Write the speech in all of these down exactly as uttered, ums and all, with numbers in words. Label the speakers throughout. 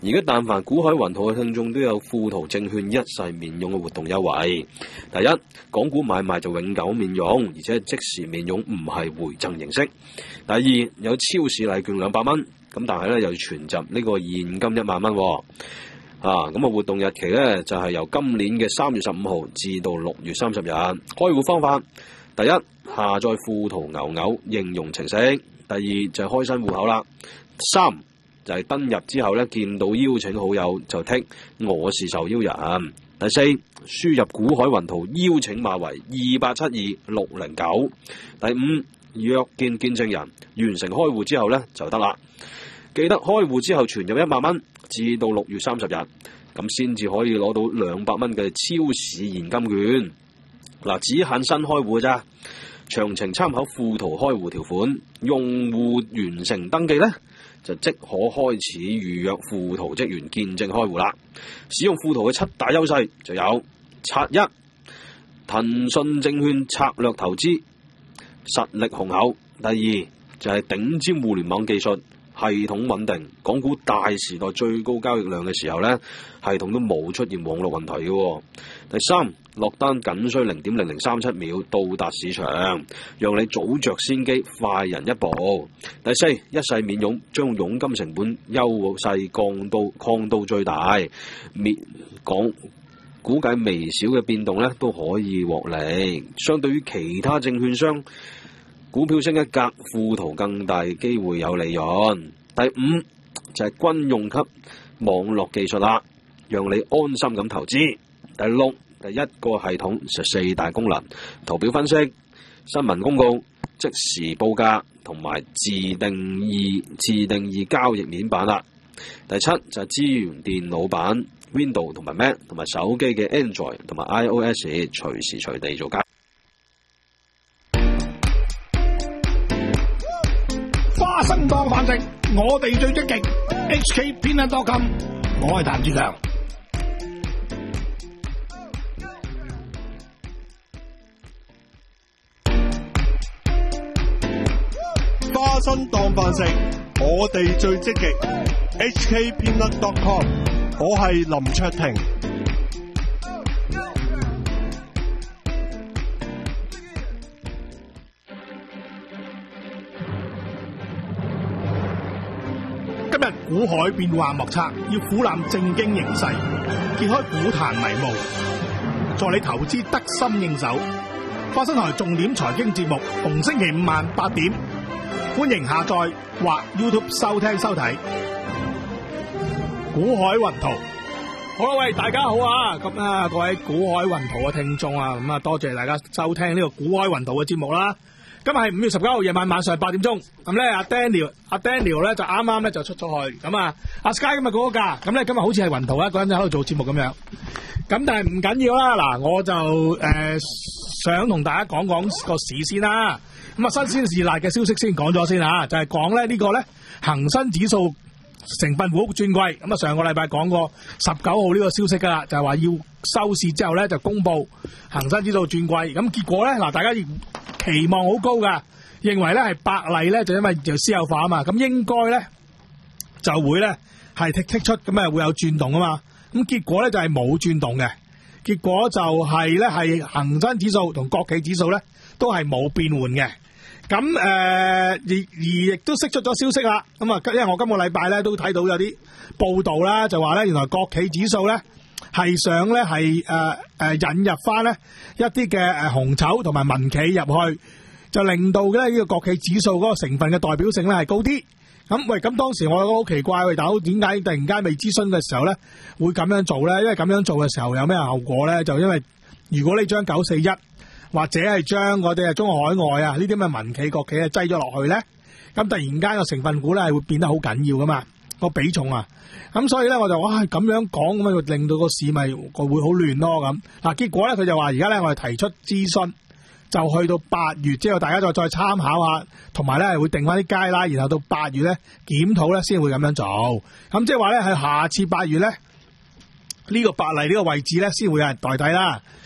Speaker 1: 而家但凡股海雲圖嘅聽眾都有富途證券一世免佣嘅活動優惠。第一，港股買賣就永久免佣，而且即時免佣，唔係回贈形式。第二，有超市禮券兩百蚊，咁但係咧又要存集呢個現金一萬蚊。啊，咁啊活動日期咧就係、是、由今年嘅三月十五號至到六月三十日。開戶方法，第一，下載富途牛牛應用程式；第二就係、是、開新戶口啦；三就係、是、登入之後咧見到邀請好友就剔我是受邀人；第四，輸入股海雲圖邀請碼為二八七二六零九；第五，約見見證人，完成開戶之後咧就得啦。記得開戶之後存入一萬蚊，至到六月三十日，咁先至可以攞到兩百蚊嘅超市現金券。嗱，只限新開戶咋，詳情參考富途開戶條款。用戶完成登記咧，就即可開始預約富途職員見證開戶啦。使用富途嘅七大優勢就有：拆一，騰訊證券策略投資，實力雄厚；第二就係、是、頂尖互聯網技術。系統穩定，港股大時代最高交易量嘅時候呢，系統都冇出現網絡問題嘅。第三，落單僅需零點零零三七秒到達市場，讓你早着先機，快人一步。第四，一世免佣，將佣金成本優勢降到擴到最大，免港估計微小嘅變動呢都可以獲利。相對於其他證券商，股票升一格，富途更大機會有利潤。第五就係、是、軍用級網絡技術啦，讓你安心咁投資。第六，第一個系統就四大功能：圖表分析、新聞公告、即時報價同埋自定義自定義交易面板啦。第七就係、是、資源電腦版 Windows 同埋 Mac 同埋手機嘅 Android 同埋 iOS 隨時隨地做交易。
Speaker 2: 花生當飯食，我哋最積極。H K 偏袒多金，我係譚志強。
Speaker 3: 花生當飯食，我哋最積極。H K 偏袒多金，我係林卓廷。
Speaker 2: 今日股海變幻莫測，要俯瞰正經形勢，揭開股壇迷霧，助你投資得心應手。花生台重點財經節目，逢星期五晚八點，歡迎下載或 YouTube 收聽收睇。股海雲圖，好啦，喂，大家好啊！咁啊，各位股海雲圖嘅聽眾啊，咁啊，多謝大家收聽呢個股海雲圖嘅節目啦。今日係五月十九號夜晚晚上八點鐘，咁咧阿 Daniel 阿 Daniel 咧就啱啱咧就出咗去，咁啊阿 Sky 今日講咗假，咁咧今日好似係雲圖一個人就喺度做節目咁樣，咁但係唔緊要啦，嗱我就誒、呃、想同大家講講個市先啦，咁啊新鮮事辣嘅消息先講咗先吓，就係講咧呢個咧恒生指數成分股轉季，咁啊上個禮拜講過十九號呢個消息噶啦，就係、是、話要收市之後咧就公布恒生指數轉季，咁結果咧嗱大家期望好高噶，認為咧係百麗咧就因為就私有化啊嘛，咁應該咧就會咧係剔剔出咁啊會有轉動啊嘛，咁結果咧就係冇轉動嘅，結果就係咧係恒生指數同國企指數咧都係冇變換嘅，咁誒、呃、而而亦都釋出咗消息啦，咁啊因為我今個禮拜咧都睇到有啲報道啦，就話咧原來國企指數咧係想咧係誒誒引入翻咧一啲嘅誒紅籌同埋民企入去，就令到咧呢個國企指數嗰個成分嘅代表性咧係高啲。咁喂，咁當時我覺得好奇怪，喂大佬點解突然間未諮詢嘅時候咧會咁樣做咧？因為咁樣做嘅時候有咩後果咧？就因為如果你將九四一或者係將我哋啊中國海外啊呢啲咁嘅民企國企啊擠咗落去咧，咁突然間個成分股咧係會變得好緊要噶嘛，個比重啊。咁所以咧我就哇咁樣講咁啊，令到個市咪個會好亂咯咁。嗱結果咧佢就話而家咧我哋提出諮詢，就去到八月之後大家再再參考下，同埋咧會定翻啲街啦，然後到八月咧檢討咧先會咁樣做。咁即係話咧係下次八月咧呢個百麗呢個位置咧先會有人代替啦。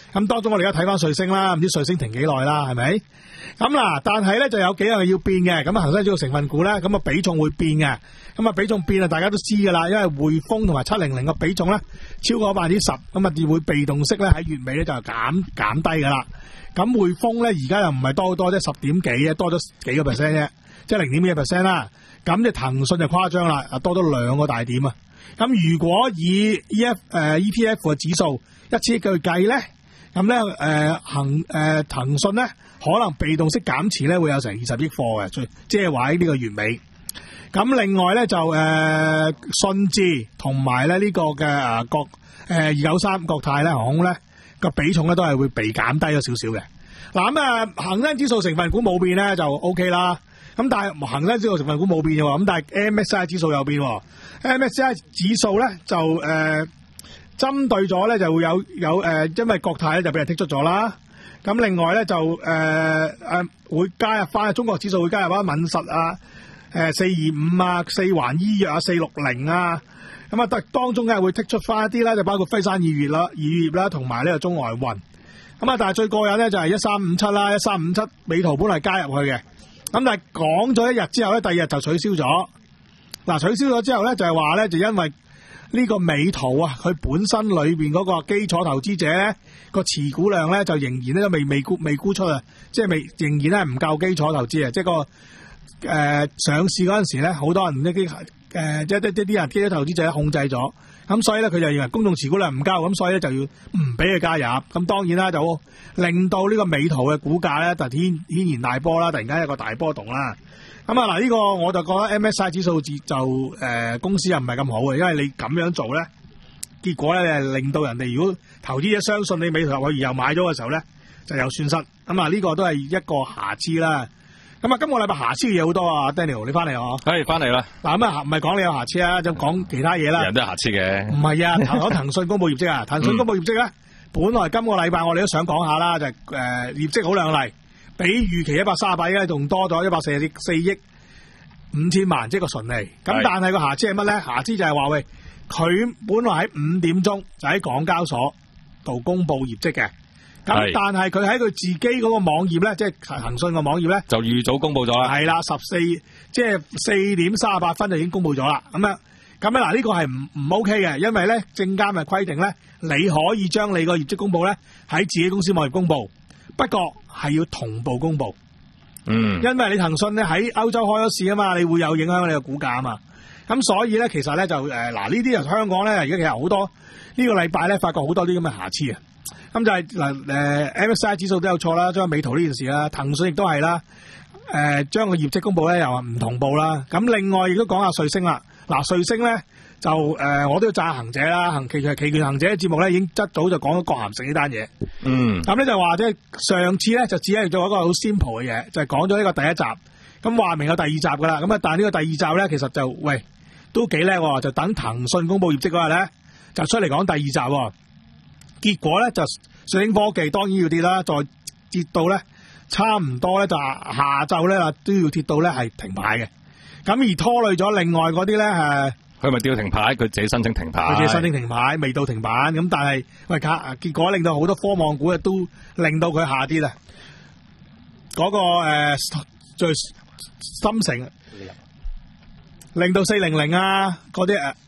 Speaker 2: 咁當中我哋而家睇翻瑞星啦，唔知瑞星停幾耐啦，係咪？咁嗱，但係咧就有幾樣要變嘅。咁啊，恒生指數成分股咧，咁啊比重會變嘅。咁啊比重變啊，大家都知噶啦，因為匯豐同埋七零零嘅比重咧超過百分之十，咁啊會被動式咧喺月尾咧就減減低噶啦。咁匯豐咧而家又唔係多好多啫，十點幾嘅，多咗幾個 percent 啫，即係零點幾個 percent 啦。咁即騰訊就誇張啦，啊多咗兩個大點啊。咁如果以 E F 誒 E T F 嘅指數一千億去計咧，咁咧誒恒誒騰訊咧可能被動式減持咧會有成二十億貨嘅，即係話喺呢個月尾。咁另外咧就誒、呃、信置同埋咧呢個嘅誒國誒二九三國泰咧航空咧個比重咧都係會被減低咗少少嘅。嗱咁啊恒生指數成分股冇變咧就 O K 啦。咁但係恒生指數成分股冇變嘅喎，咁但係 M S C I 指數有變喎。M S C I 指數咧就誒、呃、針對咗咧就會有有誒、呃，因為國泰咧就俾人剔出咗啦。咁另外咧就誒誒、呃、會加入翻中國指數會加入翻敏實啊。誒四二五啊，四環醫藥啊，四六零啊，咁啊，當當中咧會剔出翻一啲咧，就包括輝山醫藥啦、醫藥啦，同埋呢個中外運。咁啊，但係最過癮咧就係一三五七啦，一三五七美圖本嚟加入去嘅，咁但係講咗一日之後咧，第二日就取消咗。嗱，取消咗之後咧，就係話咧，就因為呢個美圖啊，佢本身裏邊嗰個基礎投資者咧個持股量咧就仍然咧都未未沽未沽出啊，即係未仍然咧唔夠基礎投資啊，即係個。誒、呃，上市嗰陣時咧，好多人呢啲誒，即係啲啲人基金投資者控制咗，咁所以咧佢就認為公眾持股量唔夠，咁所以咧就要唔俾佢加入，咁當然啦就令到呢個美圖嘅股價咧就天天然大波啦，突然間一個大波動啦。咁啊嗱，呢個我就覺得 M S C I 指數就誒、呃、公司又唔係咁好嘅，因為你咁樣做咧，結果咧係令到人哋如果投資者相信你美圖入去而又買咗嘅時候咧，就有損失。咁啊呢個都係一個瑕疵啦。咁啊，今個禮拜瑕疵嘅嘢好多啊 ，Daniel， 你翻嚟啊？
Speaker 4: 係翻嚟啦。
Speaker 2: 嗱咁啊，唔係講你有瑕疵啊，就講其他嘢啦。
Speaker 4: 人都有瑕疵嘅。唔
Speaker 2: 係啊，講騰訊公布業績啊，騰訊公布業績咧，本來今個禮拜我哋都想講下啦，就係、是、誒、呃、業績好亮麗，比預期一百三十八億仲多咗一百四十四億五千萬，即係個純利。咁但係個瑕疵係乜咧？瑕疵就係話喂，佢本來喺五點鐘就喺港交所度公布業績嘅。咁但係佢喺佢自己嗰個網頁咧，即係騰訊個網頁咧，就預早公布咗啦。係啦，十四即係四點三十八分就已經公布咗啦。咁樣咁咧嗱，呢個係唔唔 OK 嘅，因為咧證監嘅規定咧，你可以將你個業績公布咧喺自己公司網頁公布，不過係要同步公布。嗯，因為你騰訊咧喺歐洲開咗市啊嘛，你會有影響你個股價啊嘛。咁所以咧，其實咧就誒嗱呢啲人香港咧，而家其實好多呢個禮拜咧，發覺好多啲咁嘅瑕疵啊。咁就係嗱誒 M S C I 指數都有錯啦，將美圖呢件事啦，騰訊亦都係啦，誒將個業績公佈咧又話唔同步啦。咁另外亦都講下瑞星啦，嗱瑞星咧就誒、呃、我都要讚行者啦，行期權期權行者嘅節目咧已經一早就講咗郭咸城呢單嘢。嗯，咁咧就話即係上次咧就只係做一個好 simple 嘅嘢，就係講咗呢個第一集，咁話明有第二集噶啦。咁啊，但係呢個第二集咧其實就喂都幾叻喎，就等騰訊公佈業績嗰日咧就出嚟講第二集喎。結果咧就瑞星科技當然要跌啦，再跌到咧差唔多咧就下晝咧都要跌到咧係停牌嘅。咁而拖累咗另外嗰啲咧誒，佢咪跌到停牌，佢自己申請停牌，佢自己申請停牌，未到停板。咁但係喂卡，結果令到好多科網股啊都令到佢下跌啊。嗰、那個誒最深成，令到四零零啊嗰啲誒。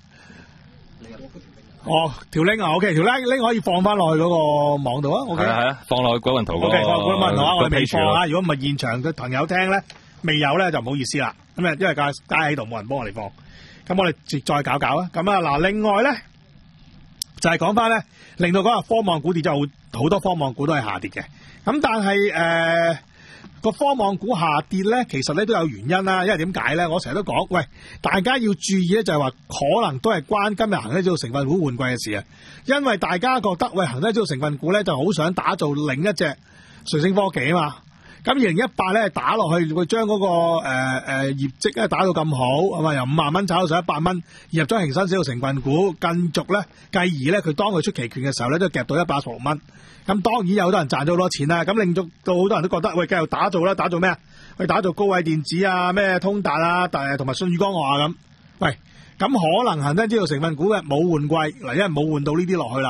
Speaker 2: 哦，條 link 啊 ，OK， 條 link link 可以放翻落去嗰個網度啊 ，OK， 係啊係啊，放落去嗰份圖嗰個 OK， 放嗰份圖啊，我哋未放啊，如果唔係現場嘅朋友聽咧，未有咧就唔好意思啦，咁啊，因為架架喺度冇人幫我哋放，咁我哋再搞搞啊，咁啊嗱，另外咧就係講翻咧，令到嗰個科網股跌咗好好多科網股都係下跌嘅，咁但係誒。呃個科網股下跌咧，其實咧都有原因啦。因為點解咧？我成日都講，喂，大家要注意咧，就係話可能都係關今日恒生指數成分股換季嘅事啊。因為大家覺得，喂，恒生指數成分股咧就好想打造另一隻瑞星科技啊嘛。咁二零一八咧打落去，會將嗰個誒誒、呃、業績咧打到咁好，係嘛？由五萬蚊炒到上一百蚊，入咗恒生指數成分股，繼續咧，繼而咧佢當佢出期權嘅時候咧，都夾到一百一十六蚊。咁當然有好多人賺咗好多錢啦，咁令到到好多人都覺得，喂，繼續打造啦，打造咩啊？喂，打造高偉電子啊，咩通達啊，誒同埋舜宇光學啊咁。喂，咁可能恒生指數成分股嘅冇換季嗱，因為冇換到呢啲落去啦。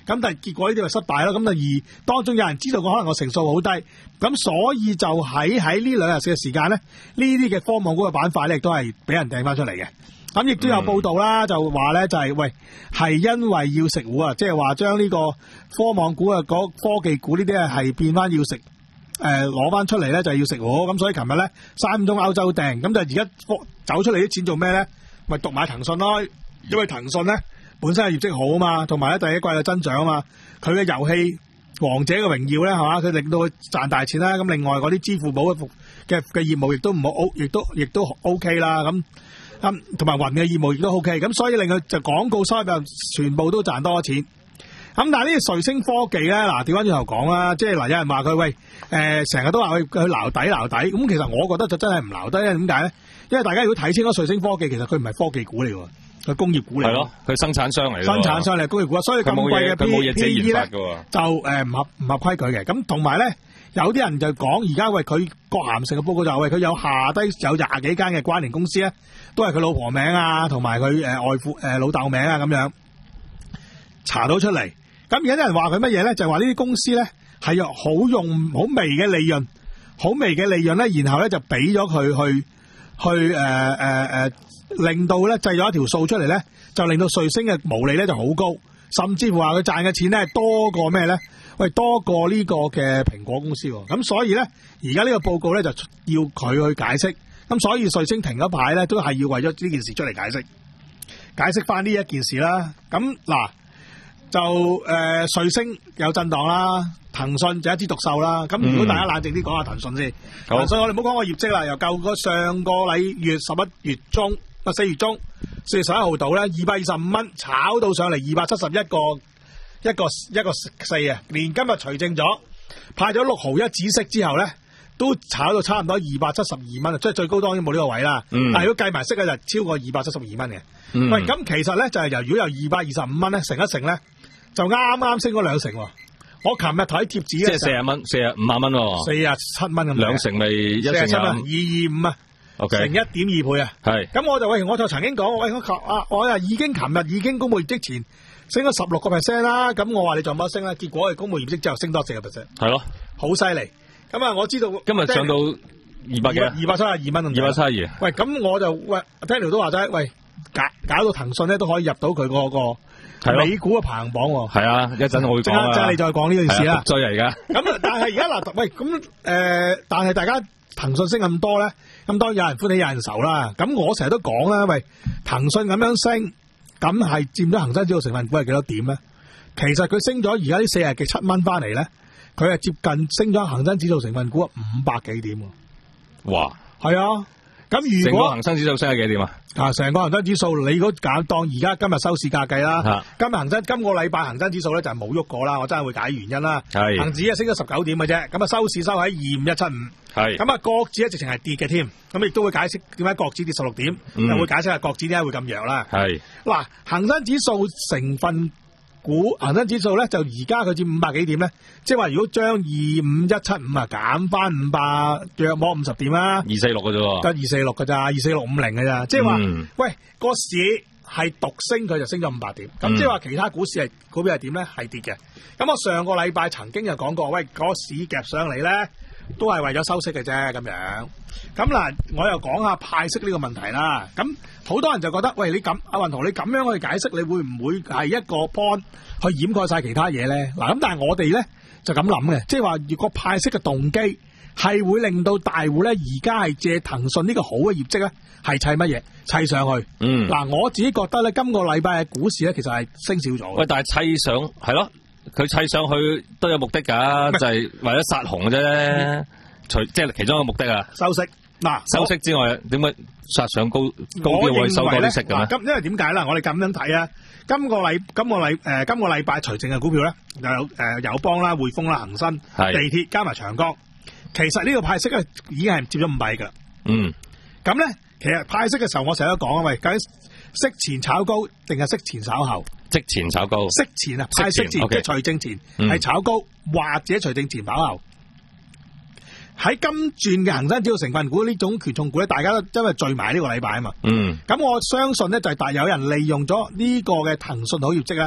Speaker 2: 咁但係結果呢啲咪失敗咯。咁啊而當中有人知道個可能個成數好低，咁所以就喺喺呢兩日嘅時間咧，呢啲嘅科網股嘅板塊咧，亦都係俾人掟翻出嚟嘅。咁亦都有報道啦，就話咧就係、是、喂係因為要食糊啊，即係話將呢個科網股啊、嗰科技股呢啲啊係變翻要食。誒攞翻出嚟咧就係要食糊，咁所以琴日咧三中歐洲訂，咁就而家走出嚟啲錢做咩咧？咪獨買騰訊咯，因為騰訊咧本身係業績好啊嘛，同埋咧第一季嘅增長啊嘛，佢嘅遊戲王者嘅榮耀咧係嘛，佢令到佢賺大錢啦。咁另外嗰啲支付寶嘅嘅嘅業務亦都唔好 O， 亦都亦都 O K 啦。咁咁同埋雲嘅業務亦都 O K，咁所以令佢就廣告收入全部都賺多錢。咁但係呢個瑞聲科技咧，嗱調翻轉頭講啦，即係嗱有人話佢喂誒成日都話佢佢撈底撈底，咁其實我覺得就真係唔撈底，因為點解咧？因為大家如果睇清楚瑞聲科技，其實佢唔係科技股嚟喎，佢工業股嚟。係咯，
Speaker 4: 佢生產商嚟。生
Speaker 2: 產商嚟工業股，所以咁貴嘅 P E 咧就誒唔合唔合規矩嘅。咁同埋咧，有啲人就講而家喂佢郭咸城嘅報告就喂佢有下低有廿幾間嘅關聯公司咧，都係佢老婆名啊，同埋佢誒外父誒、呃、老豆名啊咁樣查到出嚟。咁有啲人話佢乜嘢咧？就係話呢啲公司咧係用好用好微嘅利潤，好微嘅利潤咧，然後咧就俾咗佢去去誒誒誒，令到咧製咗一條數出嚟咧，就令到瑞聲嘅毛利咧就好高，甚至乎話佢賺嘅錢咧多過咩咧？喂，多過呢個嘅蘋果公司喎。咁所以咧，而家呢個報告咧就要佢去解釋。咁所以瑞聲停一排咧，都係要為咗呢件事出嚟解釋，解釋翻呢一件事啦。咁嗱。就誒、呃、瑞聲有震盪啦，騰訊就一枝獨秀啦。咁如果大家冷靜啲講下騰訊先，騰、嗯、訊我哋唔好講個業績啦，由舊個上個禮月十一月中啊四月中四月十一號到咧二百二十五蚊炒到上嚟二百七十一個一個一個四啊，連今日除淨咗派咗六毫一止息之後咧，都炒到差唔多二百七十二蚊啊，即係最高當然冇呢個位啦、嗯。但係如果計埋息咧就超過二百七十二蚊嘅。喂，咁其實咧就係、是、由如果由二百二十五蚊咧乘一乘咧。就啱啱升咗兩成喎！我琴日睇貼紙
Speaker 4: 即係四十蚊，四十五萬蚊喎，
Speaker 2: 四十七蚊咁。
Speaker 4: 兩成咪一成廿
Speaker 2: 二二五啊，成一點二倍啊。係。咁我就喂，我就曾經講，喂我啊，我又已經琴日已經公布業績前升咗十六個 percent 啦。咁我話你做乜升啦？結果係公布業績之後升多四個 percent。係咯，好犀利。咁啊，我知道
Speaker 4: 今日上到二百幾，
Speaker 2: 二百七十二蚊。
Speaker 4: 二百七十二。
Speaker 2: 喂，咁我就喂 Daniel 都話齋，喂搞搞到騰訊咧都可以入到佢嗰個。美股嘅排行榜喎，係啊，一陣我會講啊，即係你再講呢件事啦。追啊而家，咁但係而家嗱，喂，咁誒、呃，但係大家騰訊升咁多咧，咁當然有人歡喜有人愁啦。咁我成日都講啦，喂，騰訊咁樣升，咁係佔咗恒生指數成分股係幾多點咧？其實佢升咗而家呢四日嘅七蚊翻嚟咧，佢係接近升咗恒生指數成分股五百幾點喎。哇，係啊。咁如果成個恒生指數升係幾點啊？啊，成個恒生指數你如果揀當而家今日收市價計啦、啊，今日恒生今個禮拜恒生指數咧就係冇喐過啦，我真係會解原因啦。係恒指啊升咗十九點嘅啫，咁啊收市收喺二五一七五。係咁啊，國指咧直情係跌嘅添，咁亦都會解釋點解國指跌十六點，又、嗯、會解釋下國指點解會咁弱啦。係嗱，恒生指數成分股恒生指數咧就而家佢佔五百幾點咧，即係話如果將二五一七五啊減翻五百約摸五十點啦，二四六嘅啫，得二四六嘅咋，二四六五零嘅咋，即係話喂個市係獨升佢就升咗五百點，咁即係話其他股市係股票係點咧？係跌嘅。咁我上個禮拜曾經就講過，喂個市夾上嚟咧都係為咗收息嘅啫咁樣。咁嗱，我又講下派息呢個問題啦。咁好多人就覺得，喂，你咁阿雲圖，你咁樣去解釋，你會唔會係一個 point 去掩蓋晒其他嘢咧？嗱，咁但係我哋咧就咁諗嘅，即係話如果派息嘅動機係會令到大戶咧而家係借騰訊呢個好嘅業績咧，係砌乜嘢？砌上去。嗯。嗱，我自己覺得咧，今個禮拜嘅股市咧，其實係升少咗。喂，但係砌上係咯，佢砌上去都有目的㗎，就係、是、為咗殺紅嘅啫。除即係其中一個目的啊，收息嗱，收息之外，點解殺上高高啲會收多啲息嘅咧？咁因為點解啦？我哋咁樣睇啊，今個禮今個禮誒、呃、今個禮拜除淨嘅股票咧，有誒、呃、友邦啦、匯豐啦、恒生、地鐵加埋長江，其實呢個派息咧已經係接咗五百噶。嗯，咁咧其實派息嘅時候，我成日都講啊，喂，究竟息前炒高定係息前炒後？息前炒高，息前啊，派息前即係除淨前係炒高，嗯、或者除淨前炒後。喺今轉嘅恒生指數成分股呢種權重股咧，大家都因為聚埋呢個禮拜啊嘛。嗯。咁我相信咧就係大有人利用咗呢個嘅騰訊好業績咧，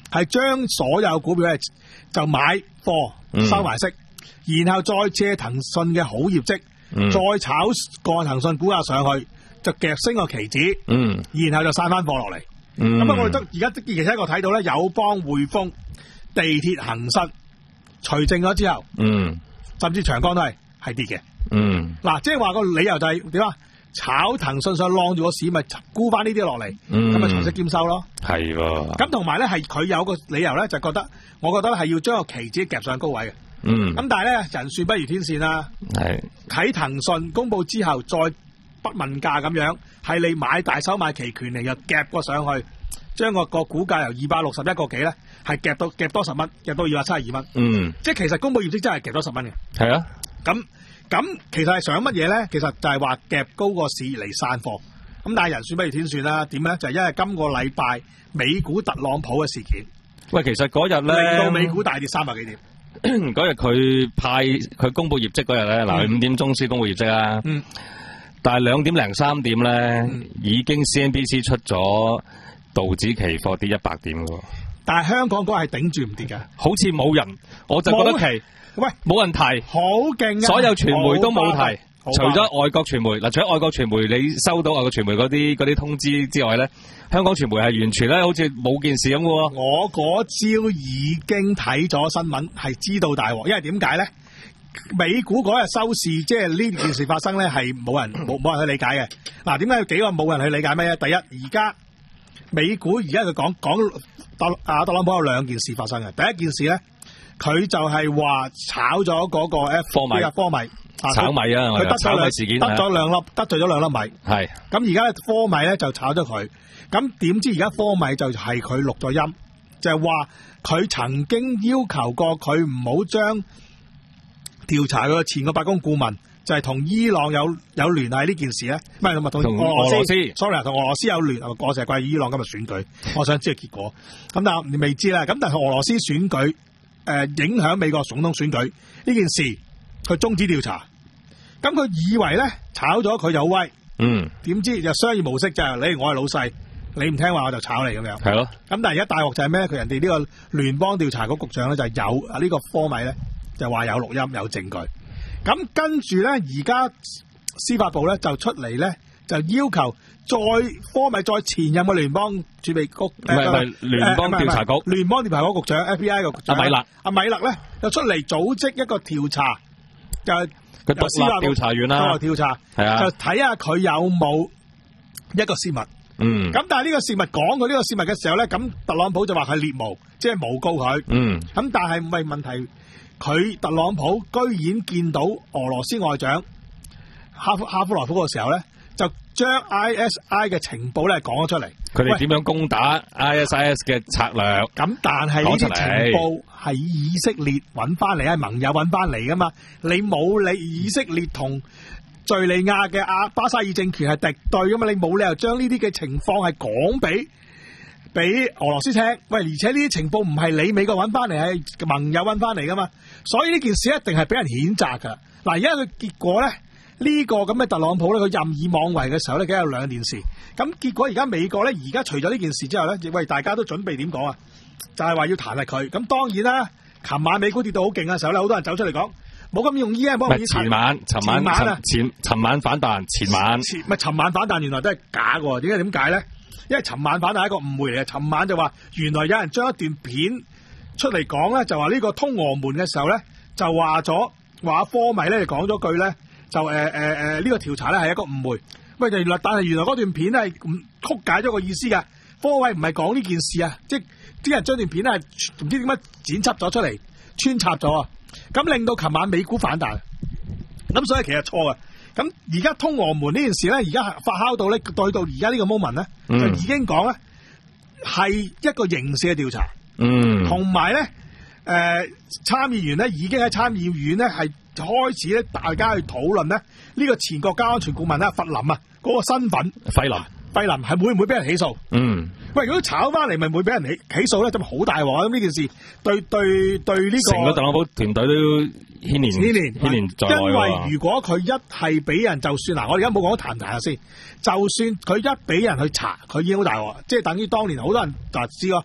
Speaker 2: 係將所有股票咧就買貨收埋息，嗯、然後再借騰訊嘅好業績，嗯、再炒個騰訊股價上去，就夾升個期指，嗯、然後就散翻貨落嚟。咁啊、嗯，我哋都而家其實我睇到咧，友邦、匯豐、地鐵、恒生除淨咗之後，嗯、甚至長江都係係跌嘅。嗱、嗯，即係話個理由就係點啊？炒騰訊上晾住個市，咪沽翻呢啲落嚟，咁咪財息兼收咯。係喎。咁同埋咧，係佢有個理由咧，就覺得，我覺得係要將個期指夾上高位嘅。嗯。咁但係咧，人算不如天線啦。係。喺騰訊公佈之後，再不問價咁樣，係你買大手買期權嚟，又夾過上去，將個個股價由二百六十一個幾咧，係夾到夾多十蚊，夾到二百七十二蚊。嗯。即係其實公佈業績真係夾多十蚊嘅。係啊。咁。咁其實係想乜嘢咧？其實就係話夾高個市嚟散貨。咁但係人算不如天算啦。點咧？就係、是、因為今個禮拜美股特朗普嘅事件。喂，其實嗰日咧令到美股大跌三百幾點。嗰日佢派佢公佈業績嗰日咧，嗱佢五點鐘先公佈業績啦。嗯。但係兩點零三點咧，嗯、已經 C N B C 出咗道指期貨跌一百點喎。但係香港嗰日係頂住唔跌嘅，好似冇人，我就覺得期。喂，冇人提，好勁啊！所有傳媒都冇提，除咗外國傳媒嗱，除咗外國傳媒，你收到外國傳媒嗰啲嗰啲通知之外咧，香港傳媒係完全咧好似冇件事咁嘅喎。我嗰朝已經睇咗新聞，係知道大鑊，因為點解咧？美股嗰日收市，即係呢件事發生咧，係冇人冇冇人去理解嘅。嗱，點解有幾個冇人去理解咩咧？第一，而家美股而家佢講講特啊特朗普有兩件事發生嘅，第一件事咧。佢就係話炒咗嗰個 F 科米，科米炒米啊！佢得咗兩事件，得咗兩粒，得罪咗兩粒米。係咁而家科米咧就炒咗佢，咁點知而家科米就係佢錄咗音，就係話佢曾經要求過佢唔好將調查佢前個白宮顧問，就係、是、同伊朗有有聯繫呢件事咧，唔係同埋同俄羅斯，俄羅斯，sorry 同俄羅斯有聯，我成日怪伊朗今日選舉，我想知個結果。咁但係你未知啦，咁但係俄羅斯選舉。誒、呃，影響美國總統選舉呢件事，佢終止調查。咁佢以為咧炒咗佢就威，嗯，點知就商業模式就係、是、你我係老細，你唔聽話我就炒你咁樣。係咯。咁但係而家大鑊就係咩咧？佢人哋呢個聯邦調查局局長咧就有啊呢個科米咧就話有錄音有證據。咁跟住咧而家司法部咧就出嚟咧就要求。再科米再前任嘅聯邦儲備局，唔係唔係聯邦調查局，聯邦調查局局長 F B I 嘅局長阿米勒，阿米勒咧就出嚟組織一個調查，就係佢獨立調查員啦，獨立調查係啊，就睇下佢有冇一個泄密。嗯，咁但係呢個泄密講佢呢個泄密嘅時候咧，咁特朗普就話佢獵巫，即係誣告佢。嗯，咁但係唔係問題，佢特朗普居然見到俄羅斯外長哈夫哈夫羅夫嘅時候咧。就將 I S I 嘅情報咧講咗出嚟，佢哋點樣攻打 I S I S 嘅策略？咁但係呢啲情報係以色列揾翻嚟，係盟友揾翻嚟噶嘛？你冇理以色列同敘利亞嘅阿巴沙爾政權係敵對噶嘛？你冇理由將呢啲嘅情況係講俾俾俄羅斯聽。喂，而且呢啲情報唔係你美國揾翻嚟，係盟友揾翻嚟噶嘛？所以呢件事一定係俾人譴責噶。嗱，而家佢結果咧。呢個咁嘅特朗普咧，佢任意妄為嘅時候咧，梗係有兩件事。咁結果而家美國咧，而家除咗呢件事之後咧，喂，大家都準備點講啊？就係、是、話要彈劾佢。咁當然啦，琴晚美股跌到好勁嘅時候咧，好多人走出嚟講，冇咁容易啊！幫我前晚、尋晚、晚啊，前尋晚反彈，前晚唔係尋晚反彈，原來都係假嘅。點解點解咧？因為尋晚反彈係一個誤會嚟嘅。尋晚就話原來有人將一段片出嚟講咧，就話呢個通俄門嘅時候咧，就話咗話科米咧，就講咗句咧。就誒誒誒呢個調查咧係一個誤會，喂，原來但係原來嗰段片係曲解咗個意思嘅，科偉唔係講呢件事啊，即係啲人將段片咧係唔知點解剪輯咗出嚟，穿插咗啊，咁令到琴晚美股反彈，咁所以其實錯嘅，咁而家通俄門呢件事咧，而家發酵到咧，對到而家呢個 moment 咧，嗯、就已經講咧係一個刑事嘅調查，嗯，同埋咧誒參議員咧已經喺參議院咧係。開始咧，大家去討論咧，呢個前國家安全顧問咧，弗林啊，嗰個身份，費林，費林係會唔會俾人起訴？嗯，喂，如果炒翻嚟，咪會俾人起起訴咧，咁好大鑊啊！咁呢件事對對對呢個成個特朗普團隊都牽連牽連牽連在內。因為如果佢一係俾人，就算嗱，我而家冇講彈唔彈先，就算佢一俾人去查，佢已經好大鑊，即係等於當年好多人就知咯。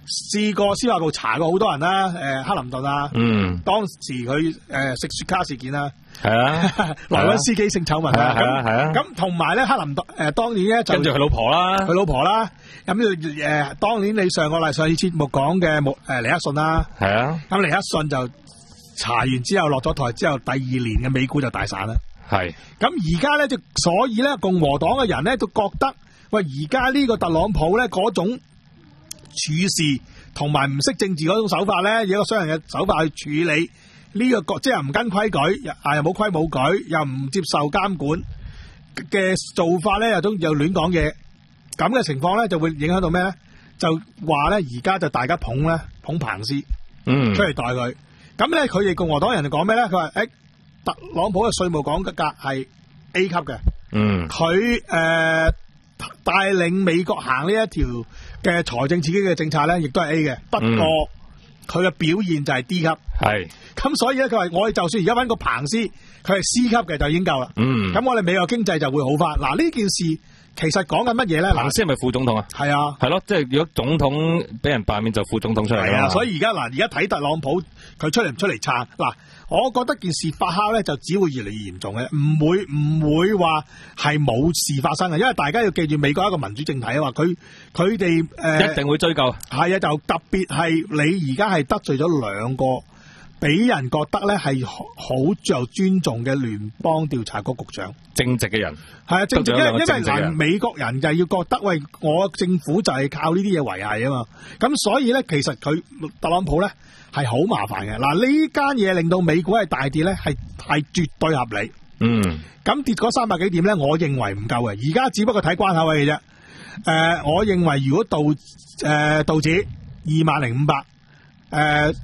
Speaker 2: 試過司法部查過好多人啦，誒克林頓啊，
Speaker 4: 嗯，
Speaker 2: 當時佢誒食雪茄事件啦，
Speaker 4: 係啊，
Speaker 2: 萊溫斯基性醜聞啦，
Speaker 4: 係啊係啊，
Speaker 2: 咁同埋咧克林頓誒當年咧就
Speaker 4: 跟住佢老婆啦，
Speaker 2: 佢老婆啦，咁誒當年你上個禮上次節目講嘅穆誒尼克遜啦，
Speaker 4: 係啊，
Speaker 2: 咁尼克遜就查完之後落咗台之後，第二年嘅美股就大散啦。
Speaker 4: 係，
Speaker 2: 咁而家咧就所以咧共和黨嘅人咧都覺得，喂而家呢個特朗普咧嗰種處事同埋唔識政治嗰種手法咧，以一個商人嘅手法去處理呢、這個國，即係唔跟規矩，啊又冇規冇矩，又唔接受監管嘅做法咧，又都又亂講嘢，咁嘅情況咧就會影響到咩咧？就話咧而家就大家捧咧捧彭斯，
Speaker 4: 嗯，
Speaker 2: 出嚟代佢，咁咧佢哋共和黨人就講咩咧？佢話誒特朗普嘅稅務改革係 A 級嘅，
Speaker 4: 嗯，
Speaker 2: 佢誒、呃、帶領美國行呢一條嘅財政刺激嘅政策咧，亦都係 A 嘅。不過佢嘅、嗯、表現就係 D 級，係咁所以咧，佢話我哋就算而家揾個彭斯，佢係 C 級嘅就已經夠啦。嗯，咁我哋美國經濟就會好翻。嗱呢件事其實講緊乜嘢咧？
Speaker 4: 彭斯係咪副總統啊？
Speaker 2: 係啊，
Speaker 4: 係咯，即係如果總統俾人罷免就副總統出嚟。
Speaker 2: 係啊，所以而家嗱，而家睇特朗普佢出嚟唔出嚟撐嗱。我覺得件事發酵咧，就只會越嚟越嚴重嘅，唔會唔會話係冇事發生嘅，因為大家要記住美國係一個民主政體啊嘛，佢佢哋誒
Speaker 4: 一定會追究。係
Speaker 2: 啊，就特別係你而家係得罪咗兩個俾人覺得咧係好有尊重嘅聯邦調查局局長，
Speaker 4: 正直嘅人。係
Speaker 2: 啊，正直，因為因為嗱美國人就係要覺得喂，我政府就係靠呢啲嘢維繫啊嘛，咁所以咧其實佢特朗普咧。係好麻煩嘅，嗱呢間嘢令到美股係大跌咧，係係絕對合理。嗯，咁跌嗰三百幾點咧，我認為唔夠嘅，而家只不過睇關口位嘅啫。誒、呃，我認為如果道誒、呃、道指二萬零五百，誒誒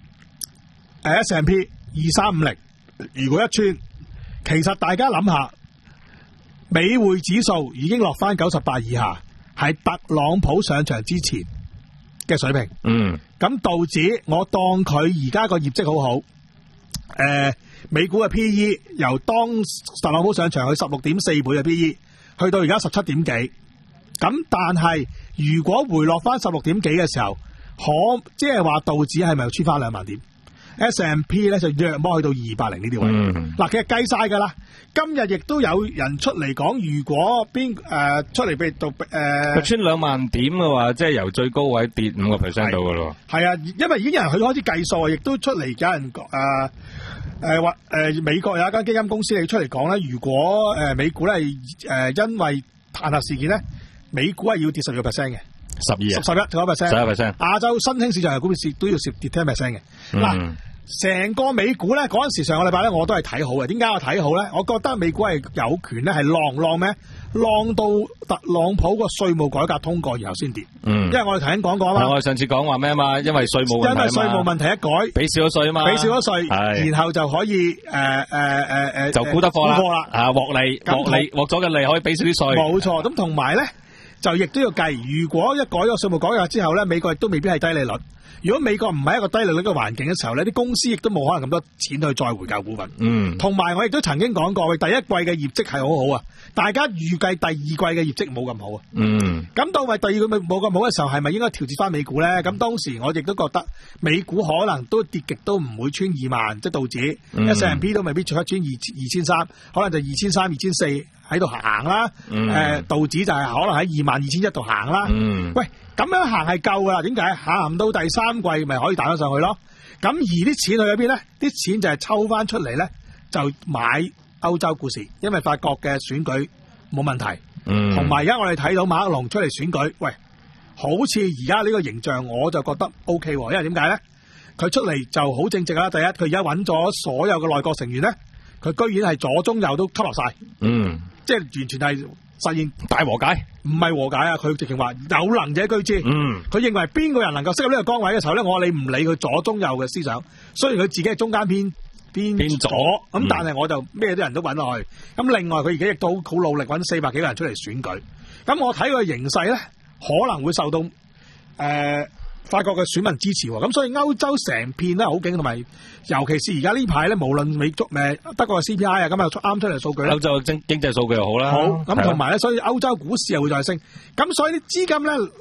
Speaker 2: S and P 二三五零，如果一穿，其實大家諗下，美匯指數已經落翻九十八以下，係特朗普上場之前嘅水平。嗯。咁道指我當佢而家個業績好好，誒、呃，美股嘅 P E 由當特朗普上場去十六點四倍嘅 P E， 去到而家十七點幾，咁但係如果回落翻十六點幾嘅時候，可即係話道指係咪又穿翻兩萬點 ？S and P 咧就約摸去到二百零呢啲位，嗱、嗯、其實計晒噶啦。今日亦都有人出嚟講，如果邊誒、呃、出嚟俾讀誒
Speaker 4: 穿兩萬點嘅話，即係由最高位跌五個 percent 到嘅咯。係
Speaker 2: 啊，因為已經有人去開始計數，亦都出嚟有人誒誒或誒美國有一間基金公司你出嚟講咧，如果誒、呃、美股咧係誒因為彈劾事件咧，美股係要跌十個 percent 嘅，十二啊，十一十一 percent，十一 percent。亞洲新興市場嘅股市都要蝕跌 ten percent 嘅。嗱、嗯。成個美股咧，嗰陣時上個禮拜咧，我都係睇好嘅。點解我睇好咧？我覺得美股係有權咧，係浪浪咩？浪到特朗普個稅務改革通過，然後先跌。嗯，因為我哋頭先講過啊嘛。我哋上次講話咩啊嘛？因為稅務問題，因為稅務問題一改，俾少咗稅啊嘛，俾少咗稅，然後就可以誒誒誒誒，就沽得貨啦，沽貨啦，啊獲利，獲利獲咗嘅利可以俾少啲稅。冇錯，咁同埋咧，就亦都要計，如果一改咗稅務改革之後咧，美國亦都未必係低利率。如果美國唔係一個低利率嘅環境嘅時候咧，啲公司亦都冇可能咁多錢去再回購股份。嗯，同埋我亦都曾經講過，第一季嘅業績係好好啊，大家預計第二季嘅業績冇咁好啊。嗯，咁到咪第二季冇咁好嘅時候，係咪應該調節翻美股咧？咁當時我亦都覺得美股可能都跌極都唔會穿二萬，即係道指、嗯、S and P 都未必穿一穿二二千三，可能就二千三、二千四喺度行啦。誒、嗯呃，道指就係可能喺二萬二千一度行啦。嗯，喂。咁樣行係夠噶啦，點解行到第三季咪可以彈得上去咯？咁而啲錢去咗邊咧？啲錢就係抽翻出嚟咧，就買歐洲股市，因為法國嘅選舉冇問題。嗯，同埋而家我哋睇到馬克龍出嚟選舉，喂，好似而家呢個形象我就覺得 O K，因為點解咧？佢出嚟就好正直啦。第一，佢而家揾咗所有嘅內閣成員咧，佢居然係左中右都吸納晒。嗯，即係完全係。實現大和解，唔係和解啊！佢直情話有能者居之。嗯，佢認為邊個人能夠適合呢個崗位嘅時候咧，我你唔理佢左中右嘅思想，雖然佢自己係中間偏偏左，咁、嗯、但係我就咩啲人都揾落去。咁另外佢而家亦都好努力揾四百幾個人出嚟選舉。咁我睇佢形勢咧，可能會受到誒。呃法國嘅選民支持喎，咁所以歐洲成片咧好勁，同埋尤其是而家呢排咧，無論美足誒德國嘅 C P I 啊，咁又出啱出嚟數據咧，歐洲經經濟數據又好啦，好咁同埋咧，所以歐洲股市又會再升，咁所以啲資金咧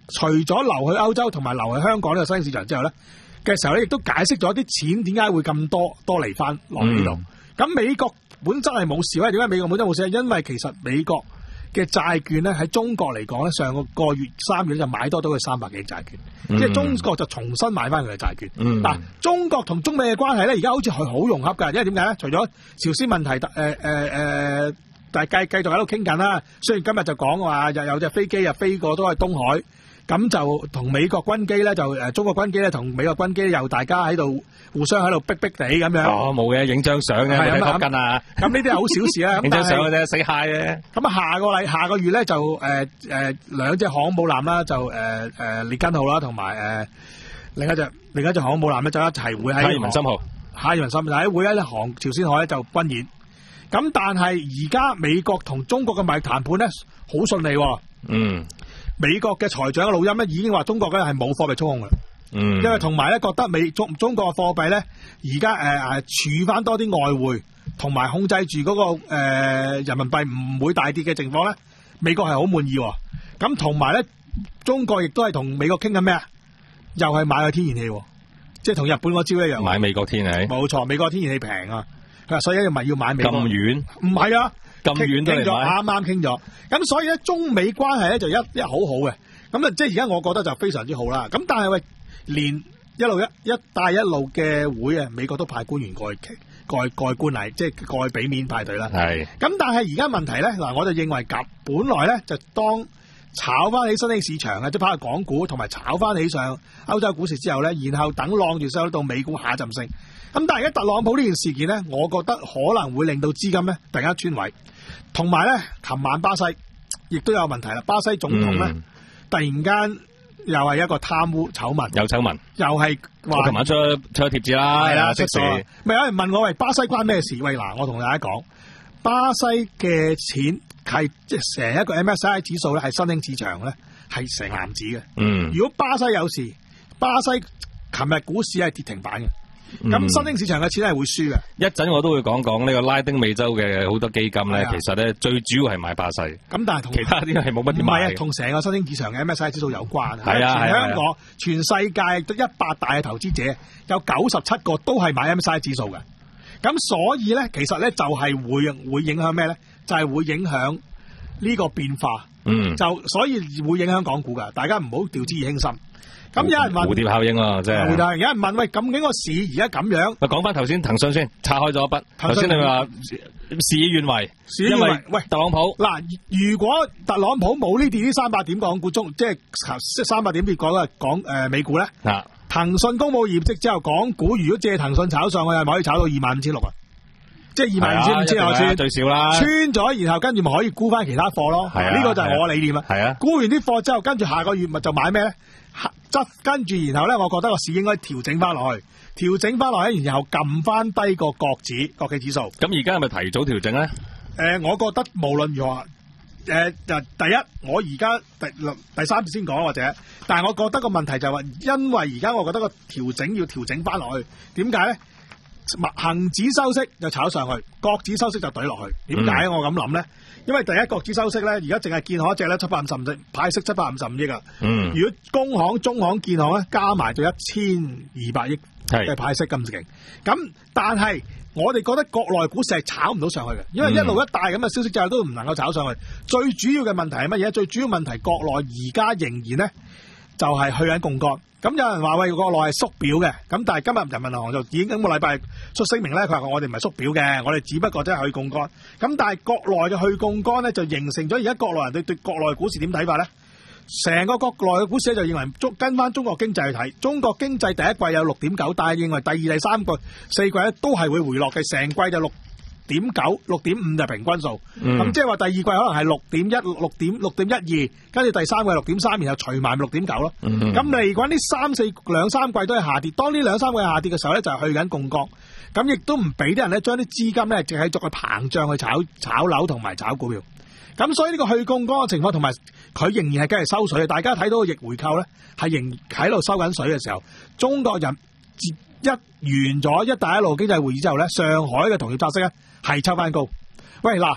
Speaker 2: 除咗流去歐洲同埋流去香港呢個新興市場之後咧嘅時候咧，亦都解釋咗啲錢點解會咁多多嚟翻落呢度。咁、嗯、美國本質係冇事咧，點解美國本質冇事？因為其實美國嘅債券咧喺中國嚟講咧，上個個月三月就買多到佢三百幾億債券，嗯、即係中國就重新買翻佢嘅債券。嗱、嗯，中國同中美嘅關係咧，而家好似係好融洽㗎，因為點解咧？除咗朝鮮問題，誒誒誒，但係繼繼續喺度傾緊啦。雖然今日就講話又有隻飛機啊飛過都係東海，咁就同美國軍機咧就誒中國軍機咧同美國軍機又大家喺度互相喺度逼逼地咁樣。
Speaker 4: 哦，冇嘅，影張相嘅，睇拖筋啊！咁
Speaker 2: 呢啲係好小事啊。
Speaker 4: 影張相嘅啫，死 high 嘅。咁
Speaker 2: 啊，下個禮下個月咧就誒誒兩隻航母艦啦，就誒誒列根號啦，同埋誒另一隻另一隻航母艦咧就一齊會喺
Speaker 4: 哈爾文森號，
Speaker 2: 哈爾文森號喺會喺航朝鮮海咧就軍演。咁但係而家美國同中國嘅貿易談判咧好順利喎。嗯。美國嘅財長嘅錄音咧已經話中國咧係冇貨幣操控嘅。嗯，因為同埋咧覺得美中中國嘅貨幣咧而家誒誒儲翻多啲外匯，同埋控制住嗰、那個誒、呃、人民幣唔會大跌嘅情況咧，美國係好滿意。咁同埋咧，中國亦都係同美國傾緊咩啊？又係買個天然氣，即係同日本嗰招一樣。買
Speaker 4: 美國天然氣，
Speaker 2: 冇錯，美國天然氣平啊，所以一咪要買美國。
Speaker 4: 咁遠？
Speaker 2: 唔係啊，
Speaker 4: 咁遠都嚟買。
Speaker 2: 啱啱傾咗，咁所以咧中美關係咧就一一好好嘅。咁啊，即係而家我覺得就非常之好啦。咁但係喂。連一路一一帶一路嘅會啊，美國都派官員過去過去過去觀禮，即係過去俾面派隊啦。係。咁但係而家問題咧，嗱我就認為咁，本來咧就當炒翻起新興市場啊，即係拋去港股同埋炒翻起上歐洲股市之後咧，然後等浪住收到美股下一陣升。咁但係而家特朗普呢件事件咧，我覺得可能會令到資金咧突然間穿位，同埋咧，琴晚巴西亦都有問題啦。巴西總統咧、嗯、突然間。又係一個貪污醜聞，有
Speaker 4: 醜聞，
Speaker 2: 又係
Speaker 4: 話琴晚出出貼紙啦，係啦，即時
Speaker 2: 咪有人問我喂，巴西關咩事？喂嗱，我同大家講，巴西嘅錢係即係成一個 M S C I 指數咧，係新興市場咧係成籃子嘅。嗯，如果巴西有事，巴西琴日股市係跌停板嘅。咁、嗯、新興市場嘅錢係會輸嘅。一陣我都會講講呢個拉丁美洲嘅好多基金咧，其實咧最主要係買巴西。咁但係同其他啲係冇乜點買。唔係啊，同成個新興市場嘅 M S C I 指數有關。係啊，全香港、啊、全世界一百大嘅投資者有九十七個都係買 M S C I 指數嘅。咁所以咧，其實咧就係會會影響咩咧？就係、是、會影響呢個變化。嗯。就所以會影響港股㗎，大家唔好掉之以輕心。咁有人問蝴蝶效應啊，即係。蝴蝶，有人問喂，究竟個市而家咁樣？喂，講翻頭先騰訊先，拆開咗一筆。頭先你話事與願違，事與願違。喂，特朗普嗱，如果特朗普冇呢啲三百點港股中，即係三百點跌講啊，講誒美股咧。嗱，騰訊公佈業績之後，港股如果借騰訊炒上去，係咪可以炒到二萬五千六啊？即係二萬五千五千我先最少啦，穿咗，然後跟住咪可以沽翻其他貨咯。係啊，呢、這個就係我理念啦。係啊，沽完啲貨之後，跟住下個月咪就買咩咧？執跟住，然後咧，我覺得個市應該調整翻落去，調整翻落去，然後撳翻低個國指國企指數。咁而家係咪提早調整咧？誒、呃，我覺得無論如何，誒、呃，就第一，我而家第第三次先講或者，但係我覺得個問題就係話，因為而家我覺得個調整要調整翻落去，點解咧？恒指收息就炒上去，國指收息就懟落去。點解我咁諗咧？因為第一國指收息咧，而家淨係建行一隻咧七百五十五億派息七百五十五億啊。嗯。如果工行、中行、建行咧加埋就一千二百億嘅派息咁勁。咁但係我哋覺得國內股市係炒唔到上去嘅，因為一路一帶咁嘅消息之後都唔能夠炒上去。最主要嘅問題係乜嘢？最主要問題國內而家仍然咧就係、是、去緊槓桿。咁有人話喂，國內係縮表嘅，咁但係今日人民銀行就已經今個禮拜出聲明咧，佢話我哋唔係縮表嘅，我哋只不過即係去槓桿。咁但係國內嘅去槓桿咧，就形成咗而家國內人對對國內股市點睇法咧？成個國內嘅股市就認為中跟翻中國經濟去睇，中國經濟第一季有六點九，但係認為第二、第三季、四季咧都係會回落嘅，成季就六點九、六點五就平均數。咁即係話第二季可能係六點一、六點六點一二，跟住第三季六點三，然後除埋六點九咯。咁嚟講呢三四兩三季都係下跌，當呢兩三季下跌嘅時候咧，就係去緊槓桿。咁亦都唔俾啲人咧將啲資金咧繼續去膨脹去炒炒樓同埋炒股票。咁所以呢個去槓桿嘅情況同埋佢仍然係繼續收水。大家睇到個逆回購咧係仍喺度收緊水嘅時候，中國人一完咗一帶一路經濟會議之後咧，上海嘅同業拆息咧係抽翻高。喂嗱，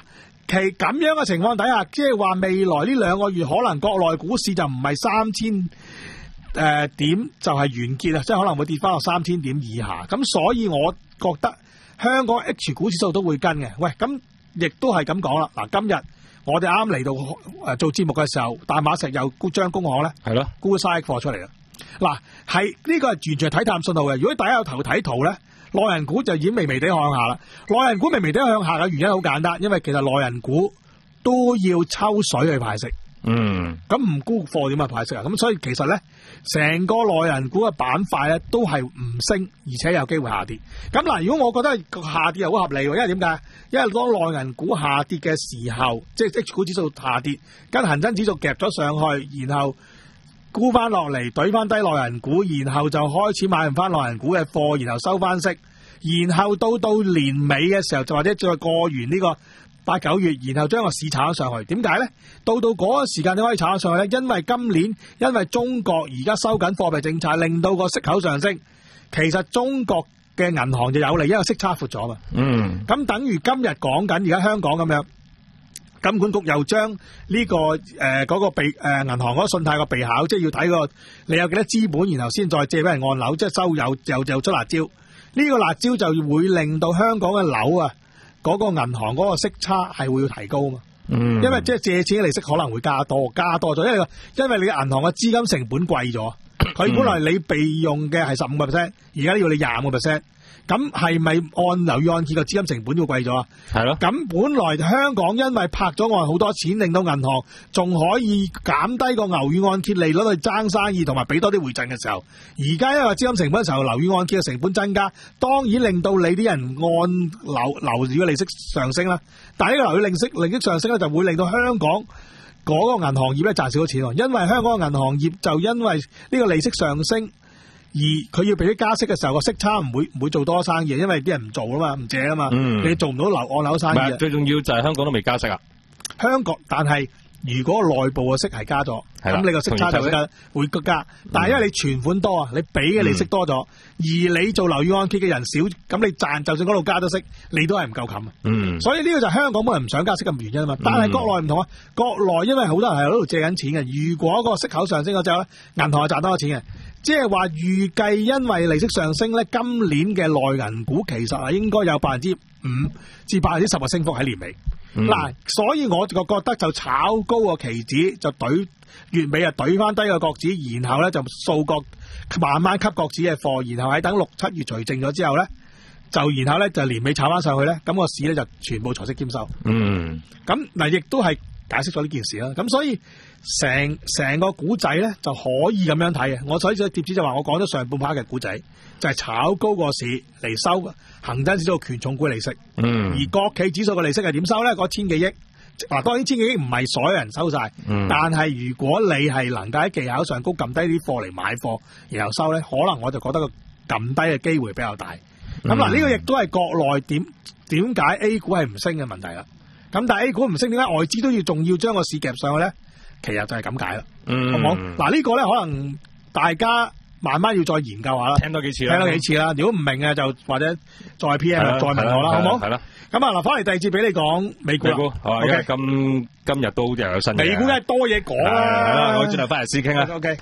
Speaker 2: 其咁樣嘅情況底下，即係話未來呢兩個月可能國內股市就唔係三千誒點就係完結啦，即係可能會跌翻落三千點以下。咁所以我覺得香港 H 股指數都會跟嘅。喂，咁亦都係咁講啦。嗱，今日我哋啱嚟到誒做節目嘅時候，大馬石又沽張工行咧，
Speaker 4: 係咯，
Speaker 2: 沽晒貨出嚟啦。嗱，係呢個係完全睇淡信號嘅。如果大家有頭睇圖咧，內人股就已經微微地向下啦。內人股微微地向下嘅原因好簡單，因為其實內人股都要抽水去派息。
Speaker 4: 嗯，
Speaker 2: 咁唔沽貨點啊派息啊？咁所以其實咧，成個內人股嘅板塊咧都係唔升，而且有機會下跌。咁嗱，如果我覺得下跌又好合理喎，因為點解？因為當內人股下跌嘅時候，即係 H 股指數下跌，跟恒生指數夾咗上去，然後沽翻落嚟，懟翻低內人股，然後就開始買唔翻內人股嘅貨，然後收翻息，然後到到年尾嘅時候，就或者再過完呢個八九月，然後將個市炒咗上去。點解呢？到到嗰個時間你可以炒咗上去呢？因為今年因為中國而家收緊貨幣政策，令到個息口上升。其實中國嘅銀行就有利，因為息差闊咗嘛。
Speaker 4: 嗯。
Speaker 2: 咁等於今日講緊而家香港咁樣，金管局又將呢、這個誒嗰、呃那個備誒銀行嗰個信貸個備考，即係要睇個你有幾多資本，然後先再借俾人按樓，即係收有又又出辣椒。呢、這個辣椒就會令到香港嘅樓啊，嗰、那個銀行嗰個息差係會要提高嘛。嗯，因為即係借錢嘅利息可能會加多，加多咗，因為因為你嘅銀行嘅資金成本貴咗，佢本來你備用嘅係十五個 percent，而家要你廿五個 percent。咁係咪按樓宇按揭個資金成本要貴咗啊？係咯。咁本來香港因為拍咗按好多錢，令到銀行仲可以減低個樓宇按揭利率去爭生意，同埋俾多啲回贈嘅時候，而家因為資金成本嘅時候，樓宇按揭嘅成本增加，當然令到你啲人按樓樓宇嘅利息上升啦。但係呢個樓宇利息利息上升咧，就會令到香港嗰個銀行業咧賺少咗錢喎，因為香港嘅銀行業就因為呢個利息上升。而佢要俾啲加息嘅時候，個息差唔會唔會做多生意，因為啲人唔做啊嘛，唔借啊嘛，嗯、你做唔到樓按樓生意。唔係，最重要就係香港都未加息啊。香港，但係如果內部嘅息係加咗，咁你個息差就會加，會加。但係因為你存款多啊，你俾嘅利息多咗，嗯、而你做樓宇按揭嘅人少，咁你賺就算嗰度加咗息，你都係唔夠冚啊。嗯。所以呢個就係香港冇人唔想加息嘅原因啊嘛。但係國內唔同啊，國內因為好多人係喺度借緊錢嘅，如果個息口上升咗之後咧，銀行係賺多咗錢嘅。即係話預計因為利息上升咧，今年嘅內銀股其實係應該有百分之五至百分之十嘅升幅喺年尾。嗱、嗯，所以我就覺得就炒高個期指，就懟月尾啊懟翻低個國指，然後咧就掃國慢慢吸國指嘅貨，然後喺等六七月除淨咗之後咧，就然後咧就年尾炒翻上去咧，咁、個市咧就全部財息兼收。嗯，咁嗱亦都係解釋咗呢件事啦。咁所以。成成個古仔咧就可以咁樣睇嘅，我所以隻貼紙就話我講咗上半 part 嘅古仔，就係、是、炒高個市嚟收恒生指數權重股利息。嗯，而國企指數嘅利息係點收咧？嗰千幾億，嗱當然千幾億唔係所有人收晒，嗯、但係如果你係能夠喺技巧上高撳低啲貨嚟買貨，然後收咧，可能我就覺得個撳低嘅機會比較大。咁嗱、嗯，呢個亦都係國內點點解 A 股係唔升嘅問題啦。咁但係 A 股唔升，點解外資都要仲要將個市夾上去咧？其實就係咁解啦，嗯、好唔好？嗱、這個、呢個咧可能大家慢慢要再研究下啦，聽多幾次啦，聽多幾次啦。如果唔明嘅就或者再 P M 再問我啦，好唔好？係啦。咁啊嗱，翻嚟第二節俾你講美股啦。美股好啊，因為今今日都又有新嘢。美股梗係多嘢講啦，我轉頭翻嚟先傾啦。O K。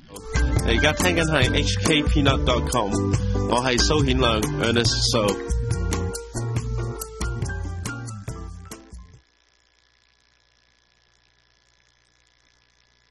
Speaker 3: 你而家聽緊係 H K Peanut dot com， 我係蘇顯亮 Ernest So。